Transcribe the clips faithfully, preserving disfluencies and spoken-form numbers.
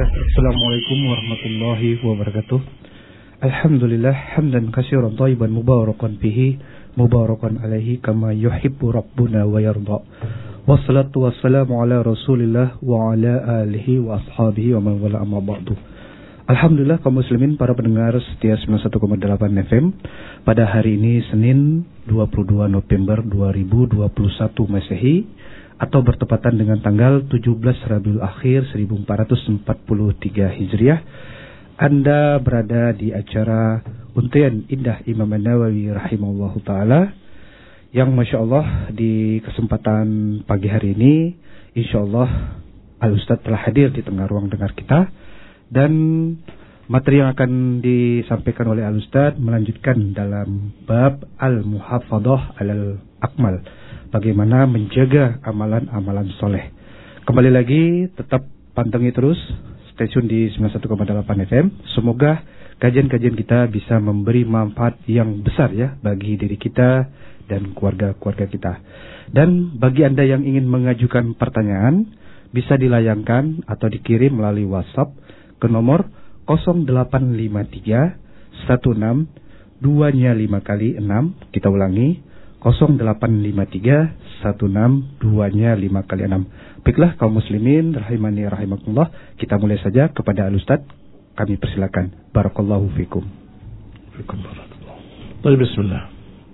Bismillah. Assalamualaikum warahmatullahi wabarakatuh. Alhamdulillah hamdan katsiran thayyiban mubarakan fihi mubarakan alaihi kama yuhibbu rabbuna wa yarda. Wassalatu wassalamu ala Rasulillah wa ala alihi wa ashabihi wa man wala amma ba'du. Alhamdulillah kaum muslimin para pendengar setia sembilan puluh satu koma delapan F M. Pada hari ini Senin dua puluh dua November dua ribu dua puluh satu Masehi atau bertepatan dengan tanggal tujuh belas Rabiul Akhir seribu empat ratus empat puluh tiga Hijriah. Anda berada di acara Untayan Indah Imam An-Nawawi rahimahullahu taala yang Masya Allah di kesempatan pagi hari ini Insya Allah Al-Ustadz telah hadir di tengah ruang dengar kita, dan materi yang akan disampaikan oleh Al-Ustadz melanjutkan dalam bab Al-Muhafadhah Alal Akmal, bagaimana menjaga amalan-amalan soleh. Kembali lagi, tetap pantengi terus stasiun di sembilan puluh satu koma delapan F M. Semoga kajian-kajian kita bisa memberi manfaat yang besar ya bagi diri kita dan keluarga-keluarga kita. Dan bagi Anda yang ingin mengajukan pertanyaan, bisa dilayangkan atau dikirim melalui WhatsApp ke nomor nol delapan lima tiga satu enam dua nya lima kali enam. Kita ulangi, nol delapan lima tiga satu enam dua nya lima kali enam. Baiklah kaum muslimin rahimani rahimakumullah, kita mulai saja kepada Al-Ustadz. Kami persilakan. Barakallahu fikum. Fikum barakallahu. Baik, bismillah.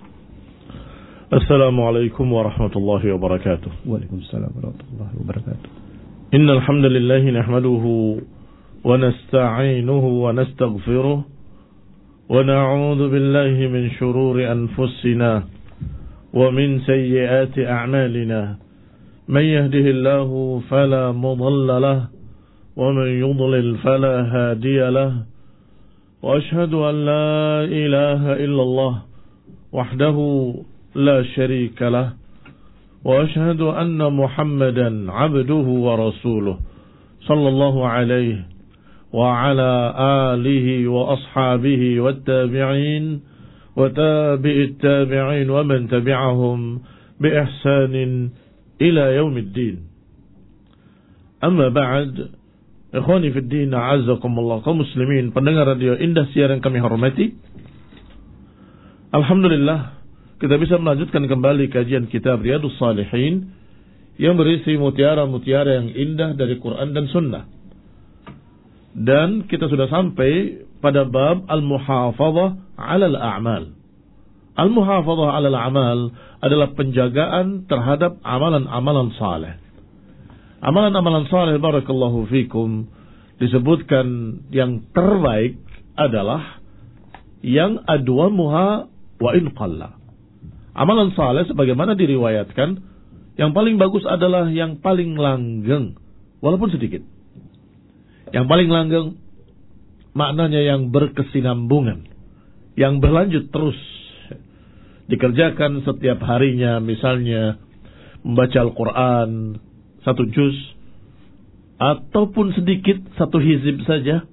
Assalamualaikum warahmatullahi wabarakatuh. Waalaikumsalam warahmatullahi wabarakatuh. Innal hamdalillah nahmaduhu wa nasta'inuhu wa nastaghfiruh wa na'udzu billahi min shururi anfusina ومن سيئات أعمالنا من يهده الله فلا مضل له ومن يضلل فلا هادي له وأشهد أن لا إله إلا الله وحده لا شريك له وأشهد أن محمدا عبده ورسوله صلى الله عليه وعلى آله وأصحابه والتابعين وتابع التابعين ومن تبعهم بإحسان إلى يوم الدين. أما بعد, ikhwani fi din, a'azzakumullah, kaum muslimin pendengar radio Indah siaran kami hormati. Alhamdulillah kita bisa melanjutkan kembali kajian kitab Riyadhus Shalihin yang berisi mutiara-mutiara yang indah dari Quran dan Sunnah. Dan kita sudah sampai pada bab Al-Muhafadhah 'alal A'mal. Al-Muhafadhah 'alal A'mal adalah penjagaan terhadap amalan-amalan saleh. Amalan-amalan saleh, barakallahu fikum, disebutkan yang terbaik adalah yang adwamuha wa in qalla. Amalan saleh sebagaimana diriwayatkan, yang paling bagus adalah yang paling langgeng walaupun sedikit. Yang paling langgeng maknanya yang berkesinambungan, yang berlanjut terus, dikerjakan setiap harinya. Misalnya membaca Al-Quran satu juz, ataupun sedikit satu hizib saja,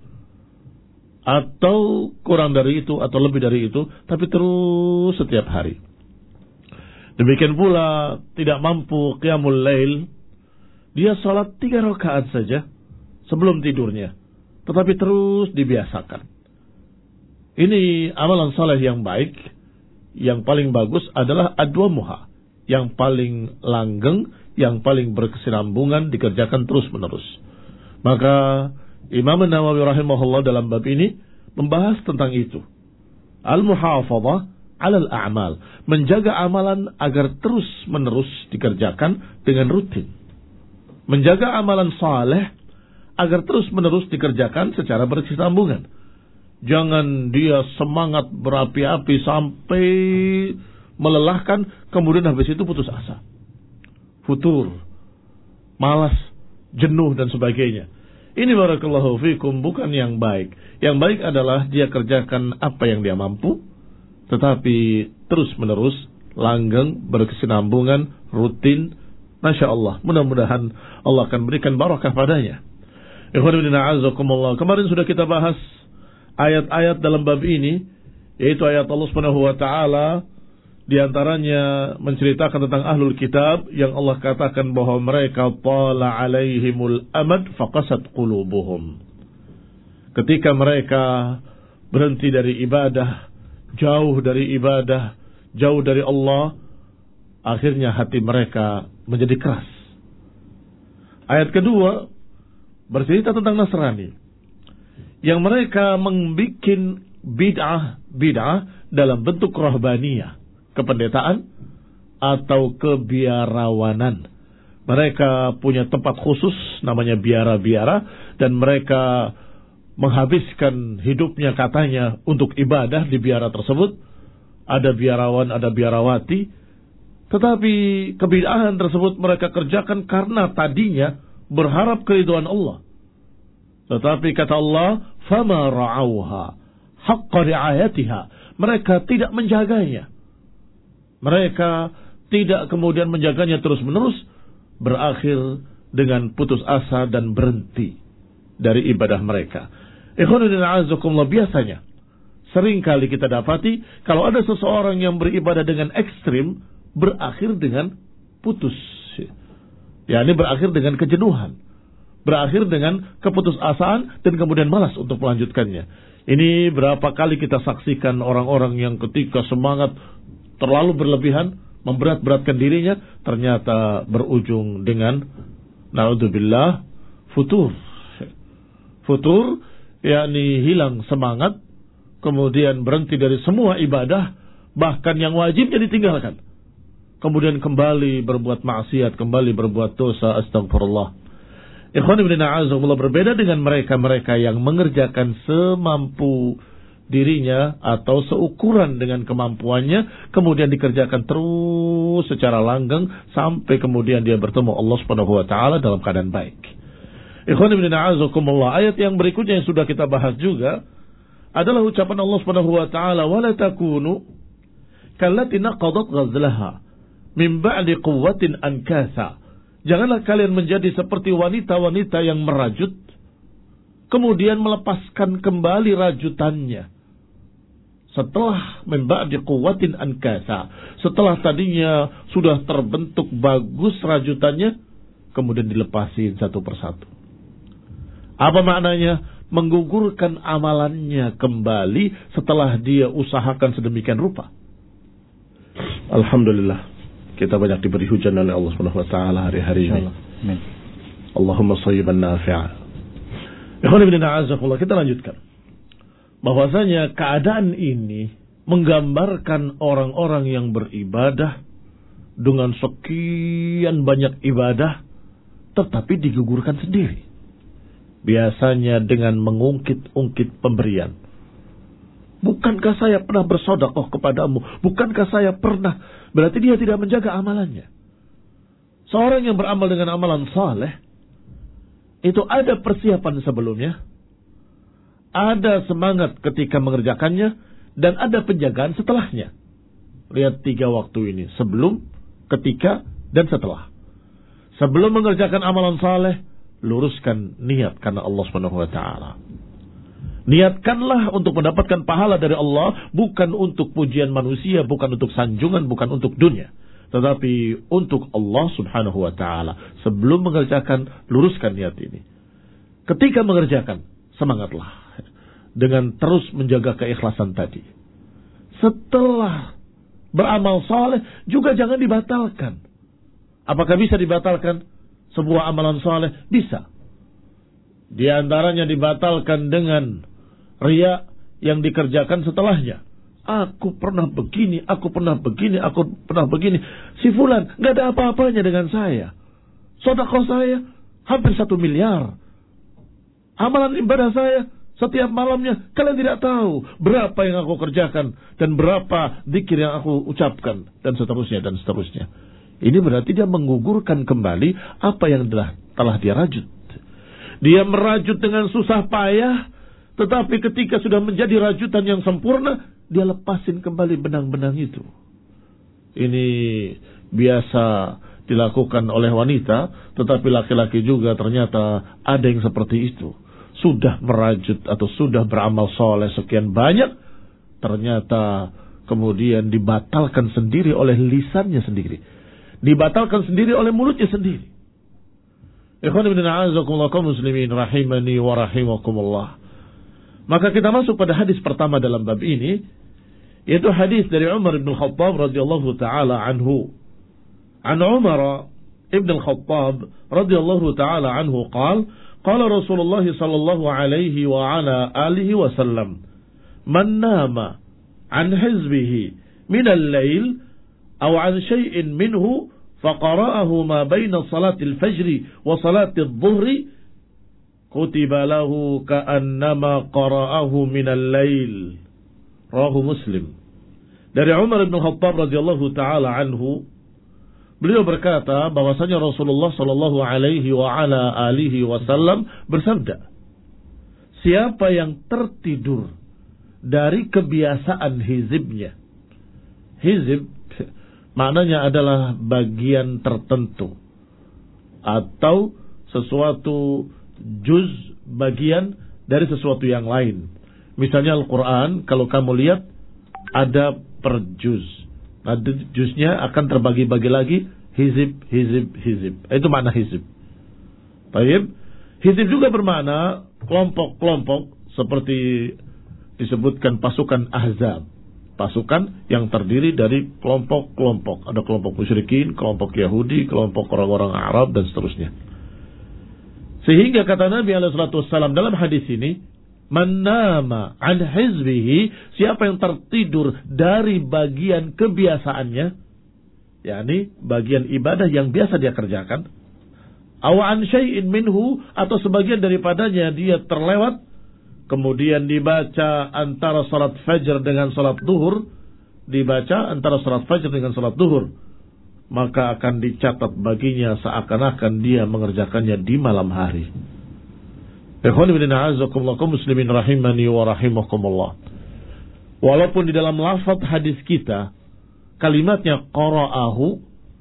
atau kurang dari itu atau lebih dari itu, tapi terus setiap hari. Demikian pula tidak mampu qiyamul lail, dia salat tiga rakaat saja sebelum tidurnya, tetapi terus dibiasakan. Ini amalan saleh yang baik. Yang paling bagus adalah adwamuha, yang paling langgeng, yang paling berkesinambungan, dikerjakan terus menerus. Maka Imam An-Nawawi rahimahullah dalam bab ini membahas tentang itu. Al-Muhafadhah 'alal A'mal, menjaga amalan agar terus menerus dikerjakan dengan rutin. Menjaga amalan saleh agar terus menerus dikerjakan secara berkesinambungan. Jangan dia semangat berapi-api sampai melelahkan, kemudian habis itu putus asa, futur, malas, jenuh dan sebagainya. Ini barakallahu fikum bukan yang baik. Yang baik adalah dia kerjakan apa yang dia mampu, tetapi terus menerus, langgeng, berkesinambungan, rutin. Masya Allah, mudah-mudahan Allah akan berikan barakah padanya. Kemarin sudah kita bahas ayat-ayat dalam bab ini, yaitu ayat Allah Subhanahu wa taala Di antaranya menceritakan tentang ahlul kitab yang Allah katakan bahwa mereka tala alaihimul amad faqasat qulubuhum. Ketika mereka berhenti dari ibadah, jauh dari ibadah, jauh dari Allah, akhirnya hati mereka menjadi keras. Ayat kedua bercerita tentang Nasrani yang mereka membuat bid'ah bid'ah dalam bentuk rahbaniyah, kependetaan atau kebiarawanan. Mereka punya tempat khusus namanya biara-biara dan mereka menghabiskan hidupnya katanya untuk ibadah di biara tersebut. Ada biarawan, ada biarawati. Tetapi kebid'ahan tersebut mereka kerjakan karena tadinya berharap keridhaan Allah. Tetapi kata Allah, "Fama ra'auha haqqa ri'ayatiha." Mereka tidak menjaganya. Mereka tidak kemudian menjaganya terus-menerus, berakhir dengan putus asa dan berhenti dari ibadah mereka. Ikhwanuddin a'azakumullah, biasanya seringkali kita dapati kalau ada seseorang yang beribadah dengan ekstrim, berakhir dengan putus. Ya, ini berakhir dengan kejenuhan, berakhir dengan keputusasaan dan kemudian malas untuk melanjutkannya. Ini berapa kali kita saksikan orang-orang yang ketika semangat terlalu berlebihan, memberat-beratkan dirinya, ternyata berujung dengan naudzubillah futur. Futur, yakni hilang semangat, kemudian berhenti dari semua ibadah, bahkan yang wajibnya ditinggalkan. Kemudian kembali berbuat maksiat, kembali berbuat dosa, astagfirullah. Ikhwan ibn a'azakumullah, berbeda dengan mereka-mereka yang mengerjakan semampu dirinya atau seukuran dengan kemampuannya, kemudian dikerjakan terus secara langgeng sampai kemudian dia bertemu Allah Subhanahu wa taala dalam keadaan baik. Ikhwan ibn a'azakumullah, ayat yang berikutnya yang sudah kita bahas juga adalah ucapan Allah Subhanahu wa taala, "Wala takunu kallati naqadat ghazlaha min ba'di quwwatin ankasa." Janganlah kalian menjadi seperti wanita-wanita yang merajut kemudian melepaskan kembali rajutannya setelah min ba'di quwwatin ankasa, setelah tadinya sudah terbentuk bagus rajutannya, kemudian dilepasin satu persatu. Apa maknanya? Menggugurkan amalannya kembali setelah dia usahakan sedemikian rupa. Alhamdulillah, kita banyak diberi hujan oleh Allah Subhanahu wa taala hari-hari ini. Amin. Allahumma shayyiban nafi'a. Ikhwan ibn a'azakumullah, kita lanjutkan. Bahwasanya keadaan ini menggambarkan orang-orang yang beribadah dengan sekian banyak ibadah tetapi digugurkan sendiri. Biasanya dengan mengungkit-ungkit pemberian. Bukankah saya pernah bersedekah kepadamu? Bukankah saya pernah? Berarti dia tidak menjaga amalannya. Seorang yang beramal dengan amalan saleh, itu ada persiapan sebelumnya, ada semangat ketika mengerjakannya, dan ada penjagaan setelahnya. Lihat tiga waktu ini, sebelum, ketika, dan setelah. Sebelum mengerjakan amalan saleh, luruskan niat karena Allah Subhanahu wa taala. Niatkanlah untuk mendapatkan pahala dari Allah, bukan untuk pujian manusia, bukan untuk sanjungan, bukan untuk dunia, tetapi untuk Allah Subhanahu wa taala. Sebelum mengerjakan, luruskan niat ini. Ketika mengerjakan, semangatlah dengan terus menjaga keikhlasan tadi. Setelah beramal saleh juga jangan dibatalkan. Apakah bisa dibatalkan sebuah amalan saleh? Bisa. Di antaranya dibatalkan dengan riya yang dikerjakan setelahnya. Aku pernah begini, aku pernah begini, aku pernah begini. Si fulan gak ada apa-apanya dengan saya. Sedekah saya hampir satu miliar. Amalan ibadah saya setiap malamnya, kalian tidak tahu berapa yang aku kerjakan dan berapa zikir yang aku ucapkan, dan seterusnya dan seterusnya. Ini berarti dia menggugurkan kembali apa yang telah, telah dia rajut. Dia merajut dengan susah payah, tetapi ketika sudah menjadi rajutan yang sempurna, dia lepasin kembali benang-benang itu. Ini biasa dilakukan oleh wanita, tetapi laki-laki juga ternyata ada yang seperti itu. Sudah merajut atau sudah beramal soleh sekian banyak, ternyata kemudian dibatalkan sendiri oleh lisannya sendiri, dibatalkan sendiri oleh mulutnya sendiri. Ikhwan ibn a'azakumullah kaum muslimin rahimani wa rahimakumullah. Maka kita masuk pada hadis pertama dalam bab ini, yaitu hadis dari Umar ibn Khattab radhiyallahu taala anhu. An Umar ibn Khattab radhiyallahu taala anhu qala qala Rasulullah sallallahu alaihi wa ala alihi wasallam, man nama an hizbihi min al-lail aw an shay'in minhu faqara'ahu ma baina salatil fajri wa salatil dhuhri kutiba lahu ka'annama qara'ahu minal lail. Rawahu Muslim. Dari Umar bin Khattab radhiyallahu taala anhu, beliau berkata bahwasanya Rasulullah sallallahu alaihi wa ala alihi wasallam bersabda, siapa yang tertidur dari kebiasaan hizibnya. Hizib maknanya adalah bagian tertentu atau sesuatu juz, bagian dari sesuatu yang lain. Misalnya Al-Quran, kalau kamu lihat ada per juz. Nah, juznya akan terbagi-bagi lagi, hizib, hizib, hizib. Itu makna hizib. Baik. Hizib juga bermakna kelompok-kelompok, seperti disebutkan pasukan Ahzab. Pasukan yang terdiri dari kelompok-kelompok. Ada kelompok musyrikin, kelompok Yahudi, kelompok orang-orang Arab, dan seterusnya. Sehingga kata Nabi alaihi salatu wassalam dalam hadis ini, man nama an hizbihi, siapa yang tertidur dari bagian kebiasaannya, yakni bagian ibadah yang biasa dia kerjakan, aw an syai'in minhu, atau sebagian daripadanya dia terlewat, kemudian dibaca antara salat fajr dengan salat duhur, dibaca antara salat fajr dengan salat duhur, maka akan dicatat baginya seakan-akan dia mengerjakannya di malam hari. Ikhwan ibn a'azakumullah kaum muslimin rahimani wa rahimakumullah. Walaupun di dalam lafaz hadis kita kalimatnya qara'ahu,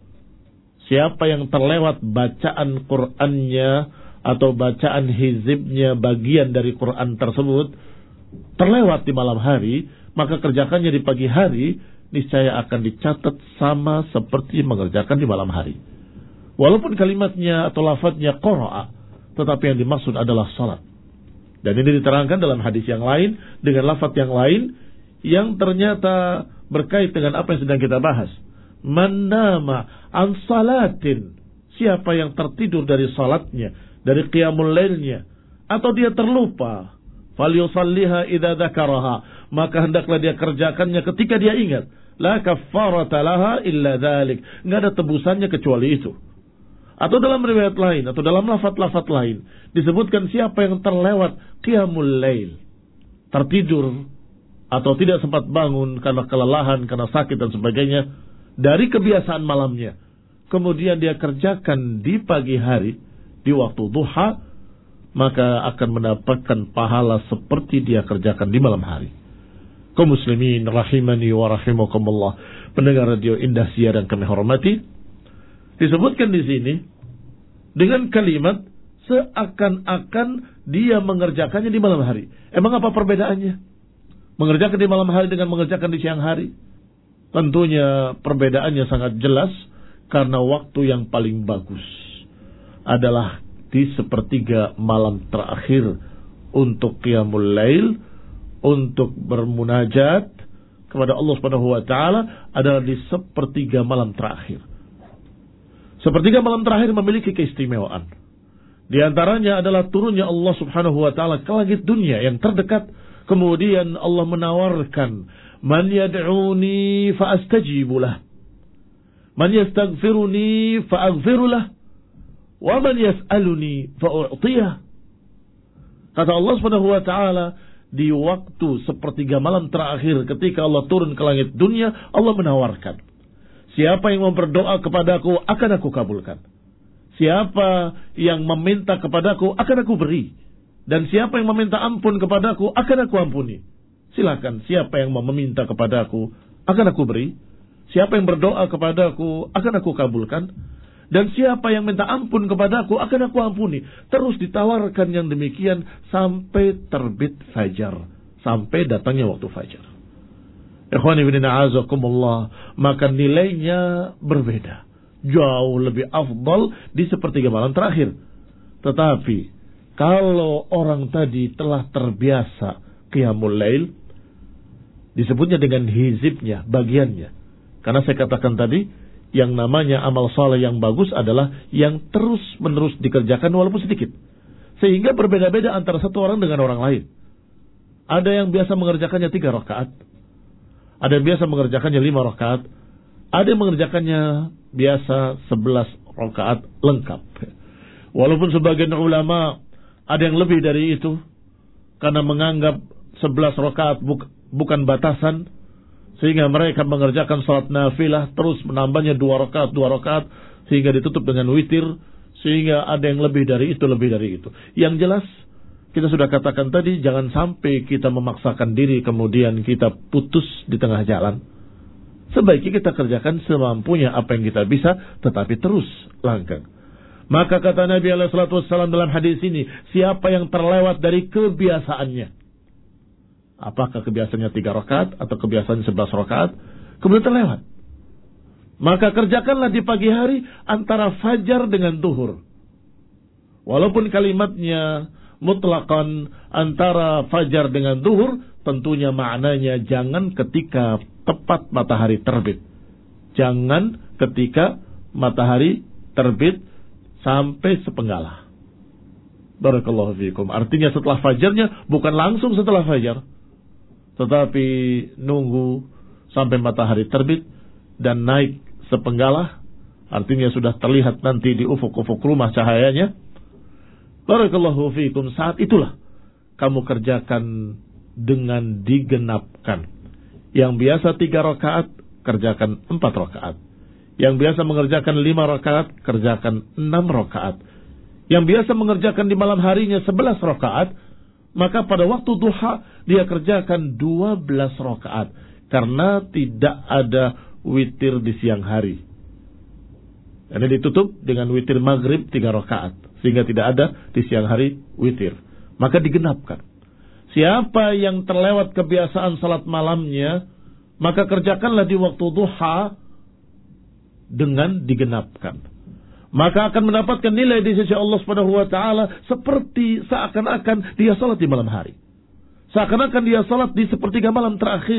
siapa yang terlewat bacaan Qur'annya atau bacaan hizibnya, bagian dari Qur'an tersebut terlewat di malam hari, maka kerjakannya di pagi hari niscaya akan dicatat sama seperti mengerjakan di malam hari. Walaupun kalimatnya atau lafadznya qara'a, tetapi yang dimaksud adalah salat. Dan ini diterangkan dalam hadis yang lain dengan lafadz yang lain yang ternyata berkait dengan apa yang sedang kita bahas. Man nama an salatin, siapa yang tertidur dari salatnya, dari qiyamul lailnya, atau dia terlupa, falyusalliha idza dzakaraha, maka hendaklah dia kerjakannya ketika dia ingat. La kaffarata laha illa dzalik, enggak ada tebusannya kecuali itu. Atau dalam riwayat lain atau dalam lafaz-lafaz lain disebutkan siapa yang terlewat qiyamul lail, tertidur atau tidak sempat bangun karena kelelahan, karena sakit dan sebagainya, dari kebiasaan malamnya, kemudian dia kerjakan di pagi hari, di waktu duha, maka akan mendapatkan pahala seperti dia kerjakan di malam hari. Kaum muslimin rahimani wa rahimakumullah, pendengar radio Indah Siar yang kami hormati, disebutkan di sini dengan kalimat seakan-akan dia mengerjakannya di malam hari. Emang apa perbedaannya? Mengerjakan di malam hari dengan mengerjakan di siang hari? Tentunya perbedaannya sangat jelas, karena waktu yang paling bagus adalah di sepertiga malam terakhir untuk qiyamul lail, untuk bermunajat kepada Allah Subhanahu wa taala adalah di sepertiga malam terakhir. Sepertiga malam terakhir memiliki keistimewaan. Di antaranya adalah turunnya Allah Subhanahu wa taala ke langit dunia yang terdekat, kemudian Allah menawarkan, man yad'uni fa astajibu lah, man yastaghfiruni fa aghfiru lah, wa man yas'aluni fa u'tiyah. Kata Allah Subhanahu wa taala, di waktu sepertiga malam terakhir ketika Allah turun ke langit dunia, Allah menawarkan, siapa yang berdoa kepadaku akan aku kabulkan, siapa yang meminta kepadaku akan aku beri, dan siapa yang meminta ampun kepadaku akan aku ampuni. Silakan, siapa yang meminta kepadaku akan aku beri, siapa yang berdoa kepadaku akan aku kabulkan, dan siapa yang minta ampun kepadaku akan aku ampuni. Terus ditawarkan yang demikian sampai terbit fajar, sampai datangnya waktu fajar. Ikhwani fillah a'azakumullah, maka nilainya berbeda. Jauh lebih afdal di sepertiga malam terakhir. Tetapi kalau orang tadi telah terbiasa qiyamul lail, disebutnya dengan hizibnya, bagiannya. Karena saya katakan tadi, yang namanya amal saleh yang bagus adalah yang terus-menerus dikerjakan walaupun sedikit. Sehingga berbeda-beda antara satu orang dengan orang lain. Ada yang biasa mengerjakannya tiga rakaat. Ada yang biasa mengerjakannya lima rakaat. Ada yang mengerjakannya biasa sebelas rakaat lengkap. Walaupun sebagian ulama ada yang lebih dari itu. Karena menganggap sebelas rakaat buk, bukan batasan. Sehingga mereka mengerjakan salat nafilah terus menambahnya dua rakaat, dua rakaat. Sehingga ditutup dengan witir. Sehingga ada yang lebih dari itu, lebih dari itu. Yang jelas, kita sudah katakan tadi, jangan sampai kita memaksakan diri kemudian kita putus di tengah jalan. Sebaiknya kita kerjakan semampunya apa yang kita bisa, tetapi terus langgang. Maka kata Nabi alaihi salatu wassalam dalam hadis ini, siapa yang terlewat dari kebiasaannya, apakah kebiasaannya tiga rakaat atau kebiasaannya sebelas rakaat, kemudian terlewat, maka kerjakanlah di pagi hari antara fajar dengan duhur. Walaupun kalimatnya mutlaqan antara fajar dengan duhur, tentunya maknanya jangan ketika tepat matahari terbit. Jangan ketika matahari terbit sampai sepenggalah. Barakallahu fiikum. Artinya setelah fajarnya, bukan langsung setelah fajar, tetapi nunggu sampai matahari terbit dan naik sepenggalah. Artinya sudah terlihat nanti di ufuk-ufuk rumah cahayanya. Barakallahu fiikum. Saat itulah kamu kerjakan dengan digenapkan. Yang biasa tiga rakaat, kerjakan empat rakaat. Yang biasa mengerjakan lima rakaat, kerjakan enam rakaat. Yang biasa mengerjakan di malam harinya sebelas rakaat, maka pada waktu duha dia kerjakan dua belas rakaat. Karena tidak ada witir di siang hari. Ini ditutup dengan witir maghrib tiga rakaat. Sehingga tidak ada di siang hari witir. Maka digenapkan. Siapa yang terlewat kebiasaan salat malamnya, maka kerjakanlah di waktu duha dengan digenapkan. Maka akan mendapatkan nilai di sisi Allah Subhanahu wa taala seperti seakan-akan dia salat di malam hari. Seakan-akan dia salat di sepertiga malam terakhir.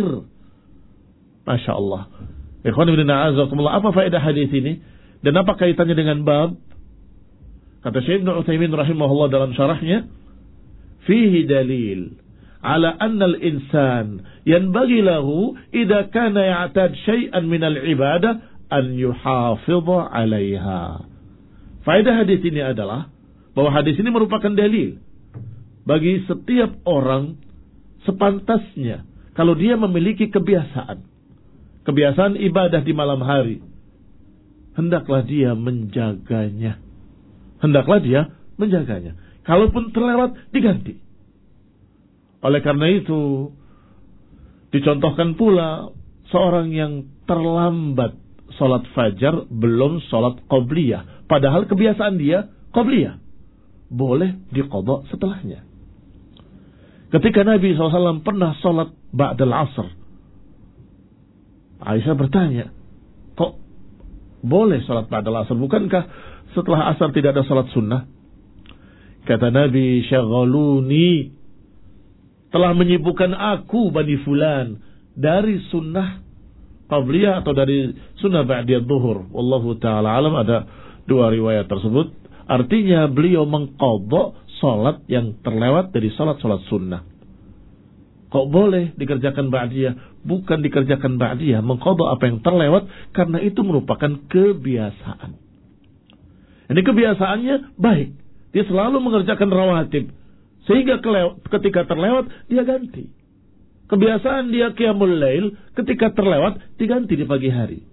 Masya Allah. Ikhwan ibn a'azakumullah, apa faedah hadis ini? Dan apa kaitannya dengan bab? Kata Syekh Ibnu Utsaimin rahimahullah dalam syarahnya, fihi dalil ala anna al-insan yanbaghi lahu idza kana ya'tad syai'an min al-ibadah an yuhafidha 'alaiha. Faedah hadis ini adalah bahwa hadis ini merupakan dalil bagi setiap orang sepantasnya kalau dia memiliki kebiasaan kebiasaan ibadah di malam hari, hendaklah dia menjaganya. Hendaklah dia menjaganya. Kalaupun terlewat, diganti. Oleh karena itu, dicontohkan pula seorang yang terlambat sholat fajar, belum sholat qobliyah. Padahal kebiasaan dia qobliyah. Boleh diqadha setelahnya. Ketika Nabi shallallahu alaihi wasallam pernah sholat ba'dal asr, Aisyah bertanya, kok boleh sholat ba'dal asr? Bukankah setelah asar tidak ada sholat sunnah? Kata Nabi, syaghaluni, telah menyibukkan aku Bani Fulan dari sunnah qabliyah atau dari sunnah ba'diyah zuhur. Wallahu ta'ala alam, ada dua riwayat tersebut. Artinya beliau mengqadha sholat yang terlewat dari sholat-sholat sunnah. Kok boleh dikerjakan ba'diyah? Bukan dikerjakan ba'diyah, mengqadha apa yang terlewat, karena itu merupakan kebiasaan. Ini kebiasaannya baik. Dia selalu mengerjakan rawatib. Sehingga ketika terlewat, dia ganti. Kebiasaan dia qiyamul lail, ketika terlewat, diganti di pagi hari.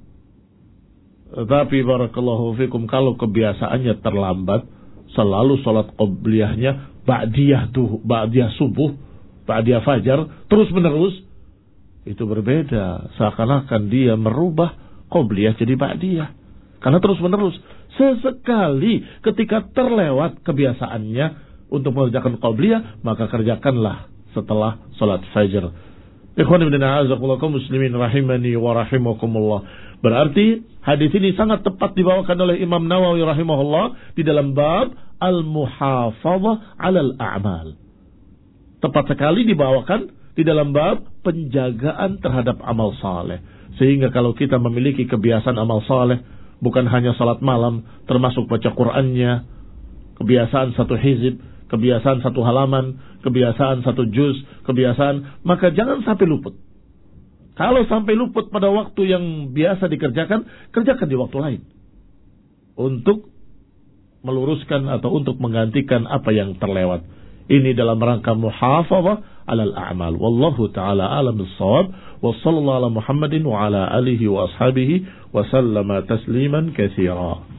Tapi barakallahu fikum, kalau kebiasaannya terlambat, selalu sholat qobliyahnya ba'diyah tuh, ba'diyah subuh, ba'diyah fajar, terus menerus, itu berbeda. Seakan-akan dia merubah qobliyah jadi ba'diyah. Karena terus menerus. Sesekali ketika terlewat kebiasaannya untuk mengerjakan qobliyah, maka kerjakanlah setelah sholat fajar. Ikhwan ibn a'azakullah kaum muslimin rahimani wa rahimakumullah. Berarti hadis ini sangat tepat dibawakan oleh Imam Nawawi rahimahullah di dalam bab al-muhafazah 'alal a'mal. Tepat sekali dibawakan di dalam bab penjagaan terhadap amal saleh. Sehingga kalau kita memiliki kebiasaan amal saleh, bukan hanya salat malam, termasuk baca Qur'annya, kebiasaan satu hizib, kebiasaan satu halaman, kebiasaan satu juz, kebiasaan, maka jangan sampai luput. Kalau sampai luput pada waktu yang biasa dikerjakan, kerjakan di waktu lain. Untuk meluruskan atau untuk menggantikan apa yang terlewat. Ini dalam rangka muhafazah 'alal a'mal. Wallahu ta'ala a'lam bis-shawab. Wa sallallahu ala Muhammadin wa ala alihi wa ashabihi wa sallama tasliman katsira.